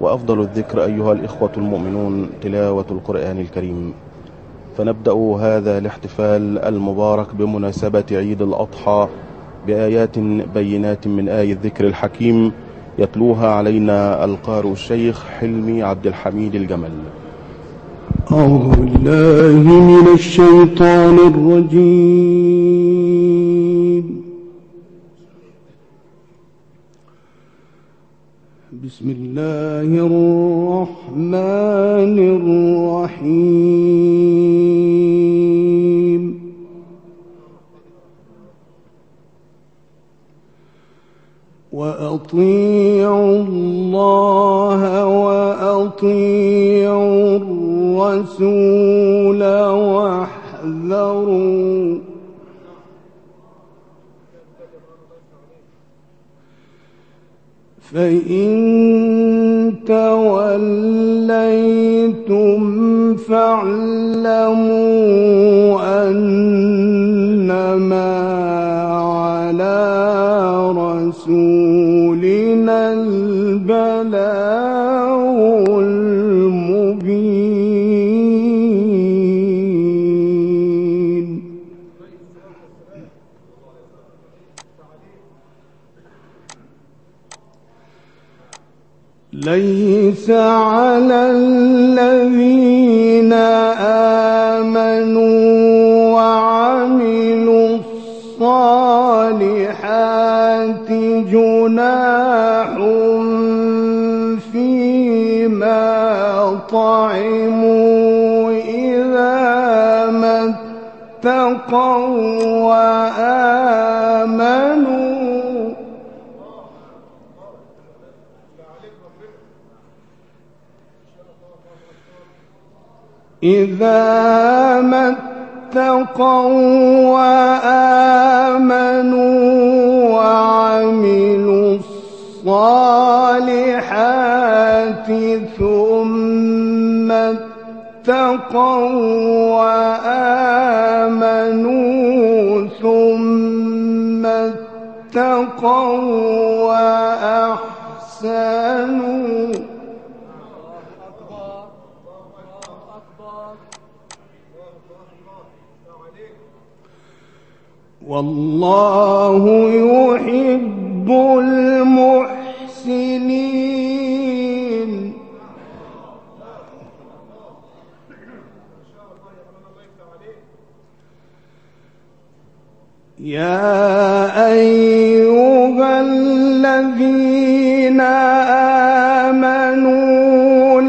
وأفضل الذكر أيها الإخوة المؤمنون تلاوة القرآن الكريم. فنبدأ هذا الاحتفال المبارك بمناسبة عيد الأضحى بآيات بينات من آية الذكر الحكيم يتلوها علينا القارئ الشيخ حلمي عبد الحميد الجمل. أعوذ بالله من الشيطان الرجيم. بسم الله الرحمن الرحيم. وأطيعوا الله وأطيعوا الرسول واحذروا فإن توليتم فاعلموا أنما على رسولنا البلاغ المبين. ليس على الذين آمنوا وعملوا الصالحات جناح فيما طعموا إذا ما اتقوا وآمنوا وعملوا الصالحات ثم اتقوا وآمنوا ثم اتقوا وأحسنوا والله يحب المحسنين. يا أيها الذين آمنوا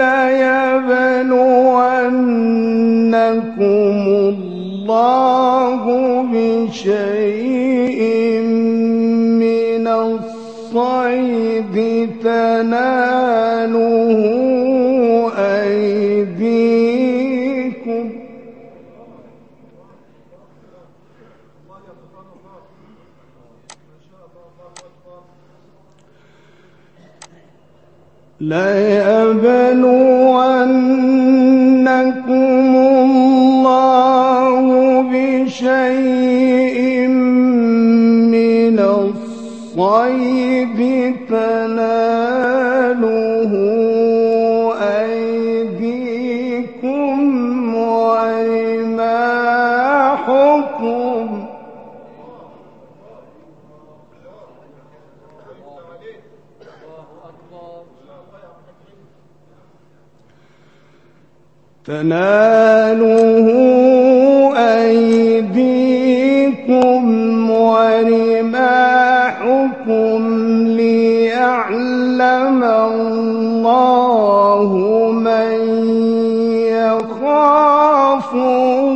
ليبلونكم الله بشيء من الصيد تناله أيديكم ليبلونكم الله بشيء من الصيد تناله أيديكم ورماحكم ليعلم الله من يخافه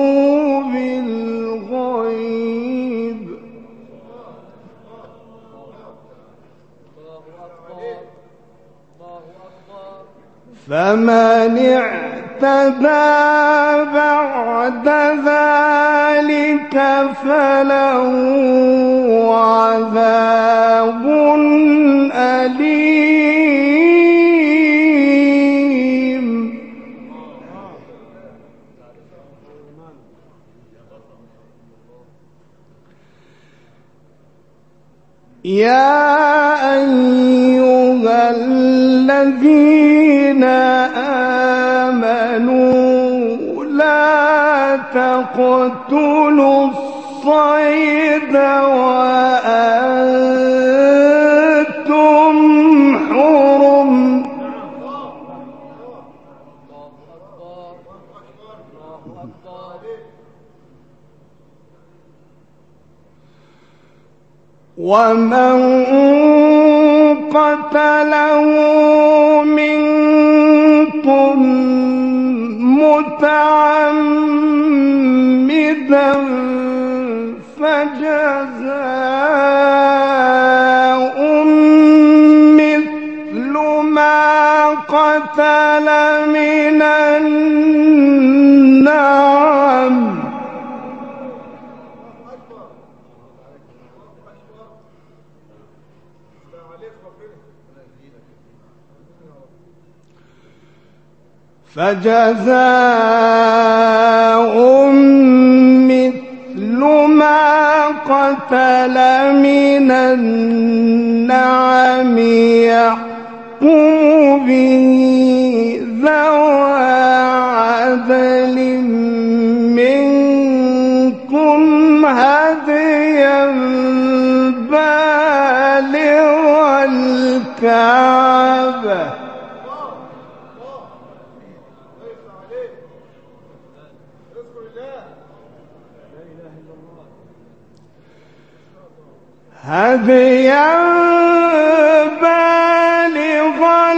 بالغيب. فمن اعتدى بعد ذلك فله عذاب أليم. يا أيها الذين آمنوا لا تقتلوا الصيد وأنتم حرم ومن قتله منكم متعمدا فجزاء مثل ما قتل من النعم فجزاء مثل ما قتل من النعم يحكم به ذوى عدل منكم هديا بالغ الكعبة هديا بالغ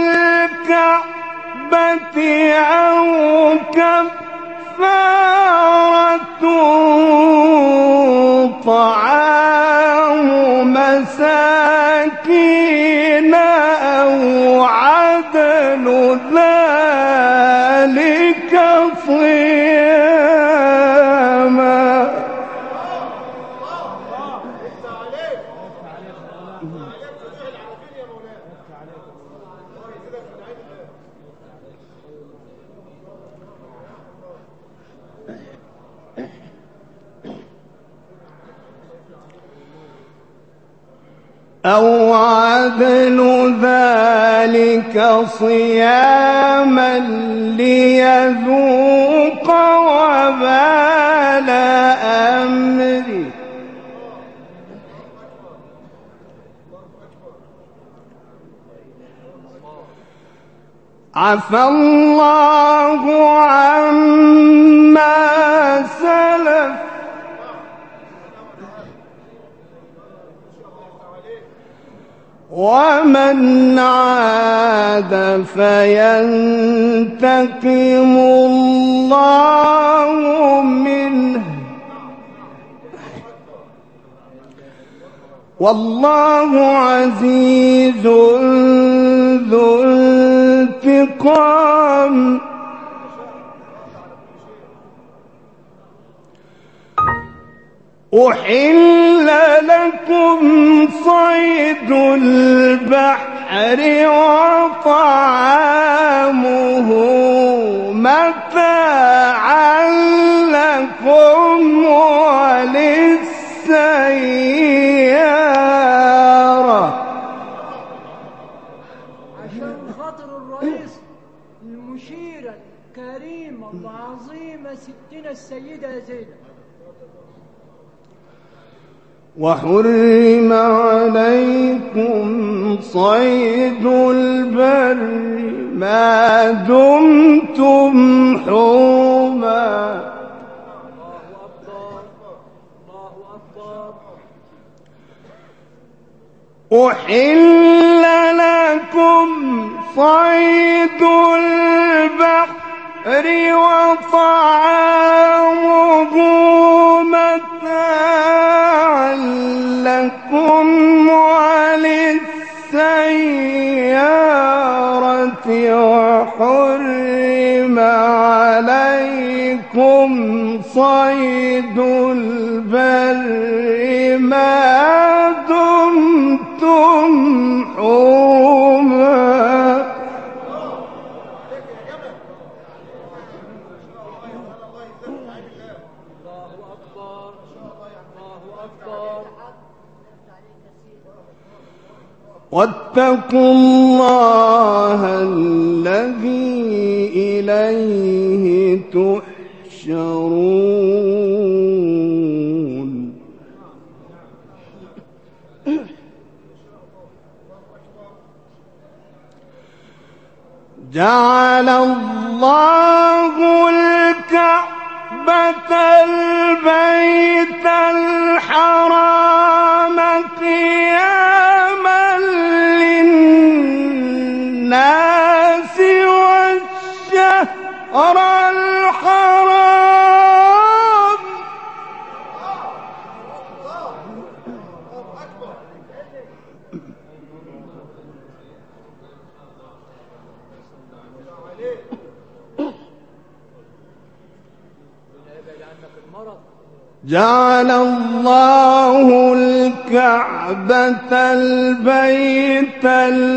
الكعبة أو كفارة طعام مساكين أو عدل ذلك صياما أو عدل ذلك صياما ليذوق وبال أمره عفى الله عما سلف ومن عاد فينتقم الله منه والله عزيز ذو انتقام أحل لكم صيد البحر وطعامه متاعا لكم وللسيارة عشان خاطر الرئيس المشيرة الكريمة العظيمة ستنا السيدة زينب وحرم عليكم صيد البر ما دمتم حرما أحل لكم صيد البحر وطعامه متاعا لكم وللسيارة وحرم عليكم صيد البر ما دمتم حرما واتقوا واتقوا الله الذي إليه تحشرون. جعل الله الكعبة البيت الحرام قياما للناس والشهر الحرام جعل الله الكعبة البيت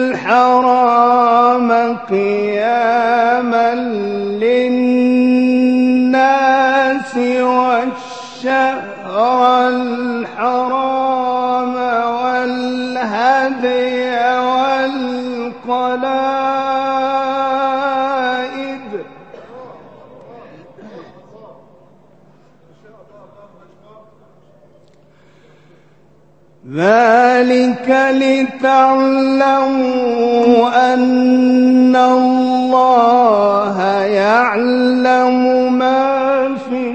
الحرام قياما للناس والشهر الحرام والهدي والقلائد ذلك لتعلموا أن الله يعلم ما في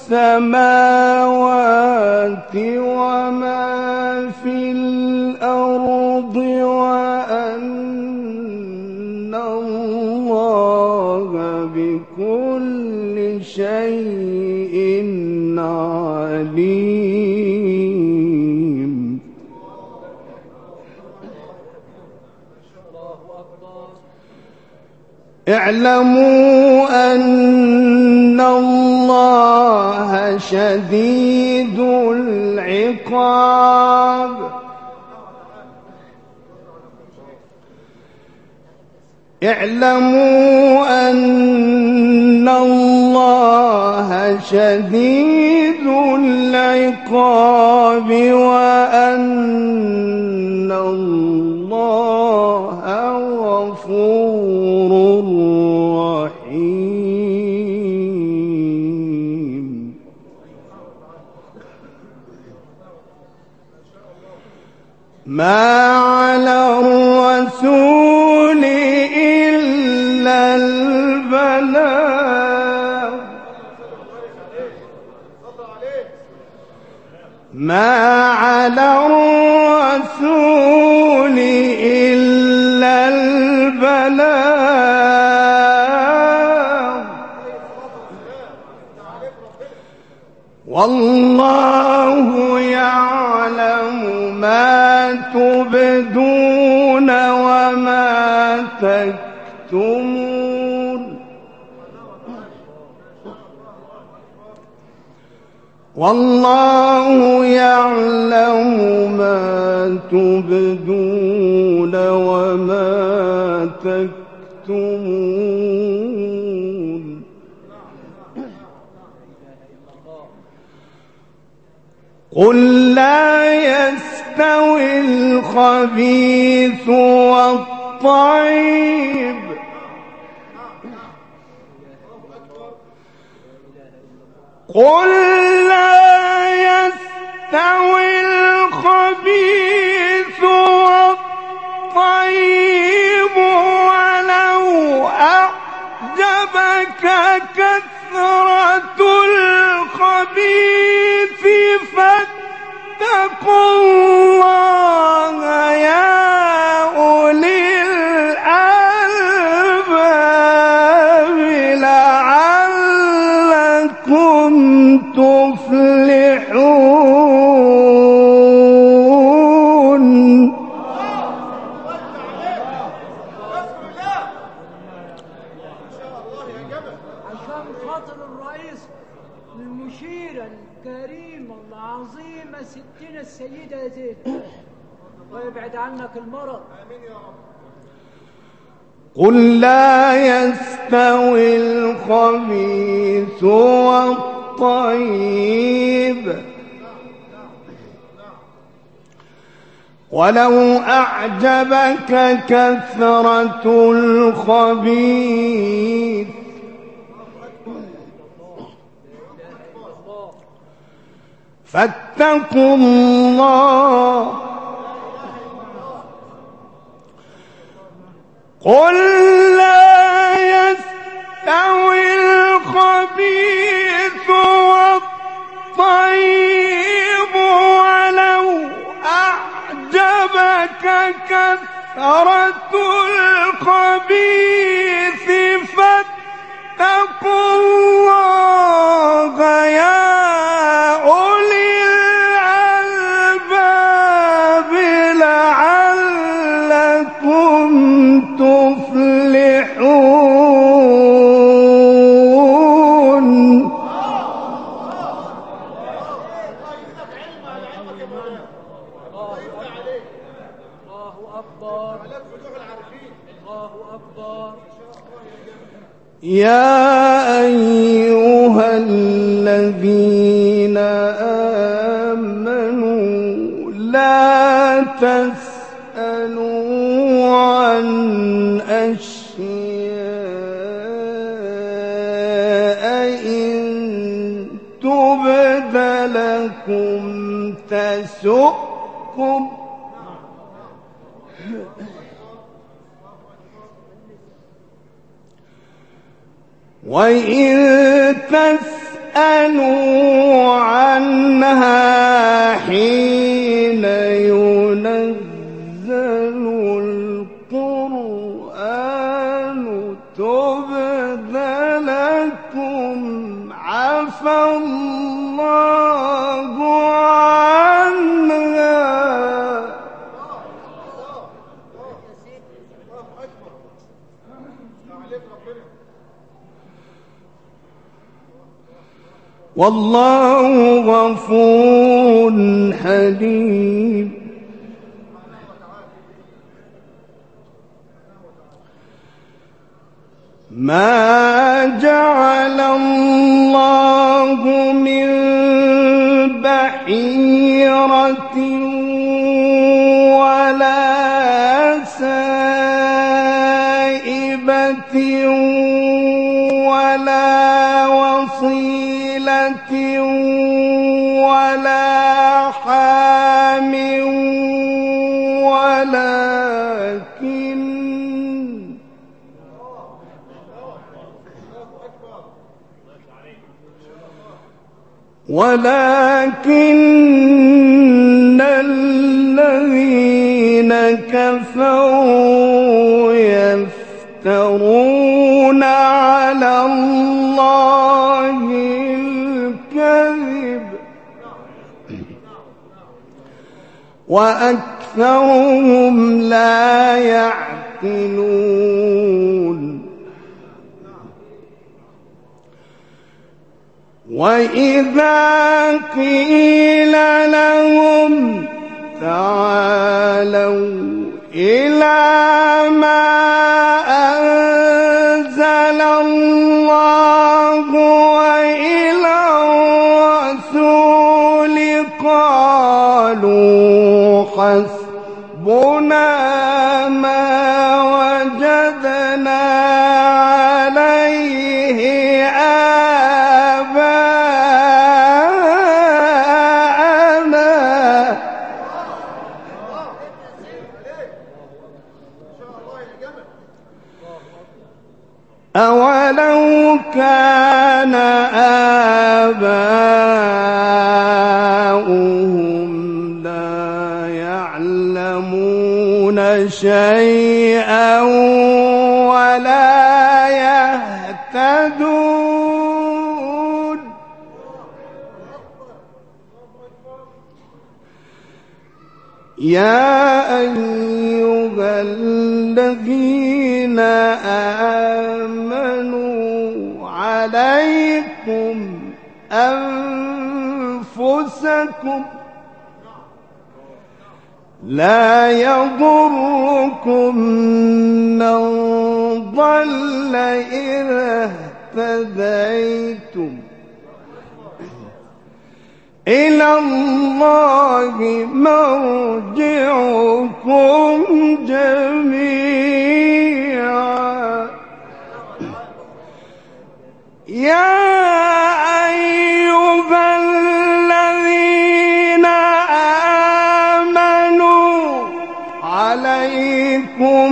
السماوات وما في الأرض وأن الله بكل شيء عليم. اعلموا أن الله شديد العقاب. اعلموا أن الله شديد العقاب وأن الله غفور رحيم. ما على الرسول إلا البلاغ. ما على الرسول إلا البلاغ والله يعلم ما تبدون وما تكتمون. والله يعلم ما تبدون وما تكتمون. قل لا يستوي الخبيث والطيب قل لا يستوي الخبيث والطيب ولو أعجبك كثرة الخبيث فاتقوا الله يا أولي الألباب لعلكم تفلحون. عشان خاطر الرئيس المشيرة الكريمة العظيمة ستنا السيدة زينب ويبعد عنك المرض. آمين يا رب. قل لا يستوي الخبيث والطيب ولو أعجبك كثرة الخبيث فاتقوا الله. قل لا يستوي الخبيث والطيب ولو أعجبك كثرة الخبيث فاتقوا الله يا أولي الألباب لعلكم تفلحون. الله أكبر الله أكبر. يا أيها الذين آمنوا لا تسألوا عن أشياء إن تبد لكم تسؤكم وإن تسألوا عنها حين ينزل القرآن تبد لكم عفى الله عنها. والله غفور حليم. ما جعل الله من بحيرة ولا سائبة ولا وصيلة ولا حام ولكن الذين كفروا يفترون على الله الكذب وأكثرهم لا يعقلون. وإذا قيل لهم تعالوا إلى ما أنزل الله وإلى الرسول قالوا حسبنا ما وجدنا عليه أولو كان آباؤهم لا يعلمون شيئا ولا يهتدون. يا أيها الذين آمنوا عليكم أنفسكم لا يضركم من ضل إذا اهتديتم إلى الله مرجعكم جميعا يا أيها الذين آمنوا عليكم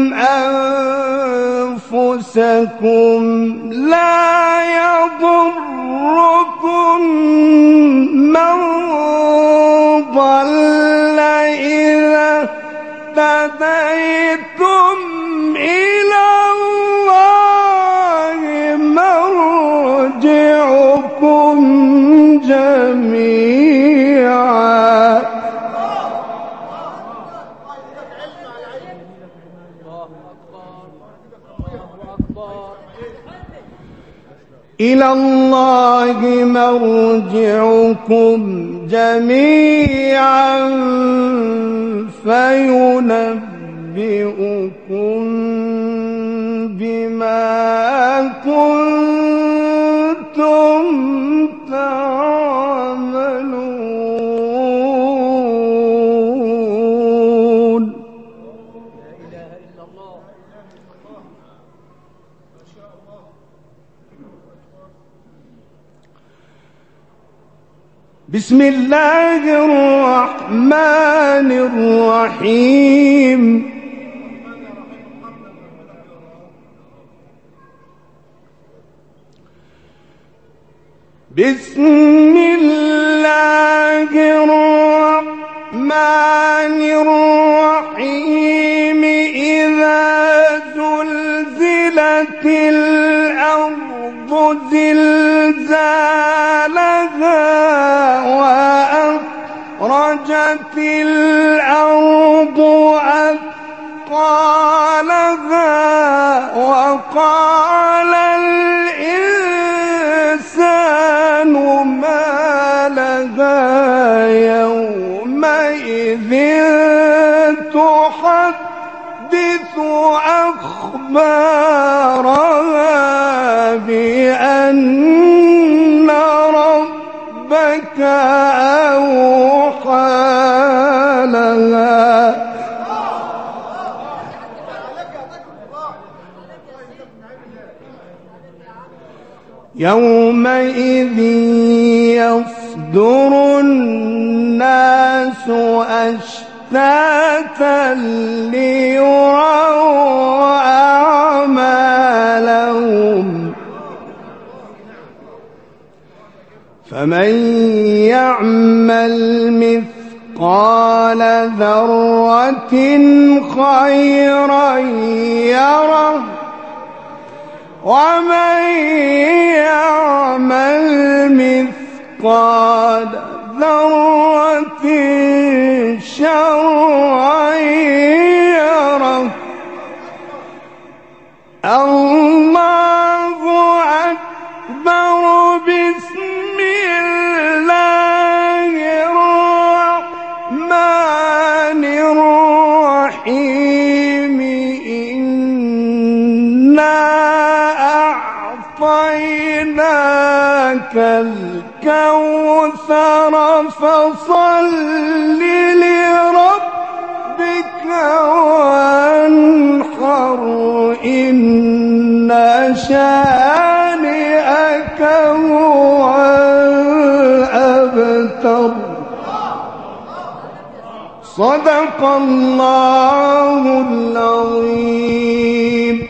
أنفسكم لا يضركم من ضل إذا اهتديتم إلى الله مرجعكم جميعا إلى الله مرجعكم جميعا فينبئكم بما كنتم تعملون. لا إله إلا الله. بسم الله الرحمن الرحيم. بسم الله الرحمن الرحيم. إذا زلزلت الأرض زلزالها وأخرجت الأرض أثقالها وقال الإنسان ما لها يومئذ تحدث أخبارها بأن ربك أوحى لها. يومئذ يصدر الناس أشتاتا ليروا أعمالهم فمن يعمل مثقال ذرة خيرا يره ومن يعمل مثقال ذرة شرا يره. الله أكبر. بسم الله الرحمن الرحيم. إنا أعطيناك الكوثر فصل لربك وانحر إن شانئك هو الأبتر. صدق الله العظيم.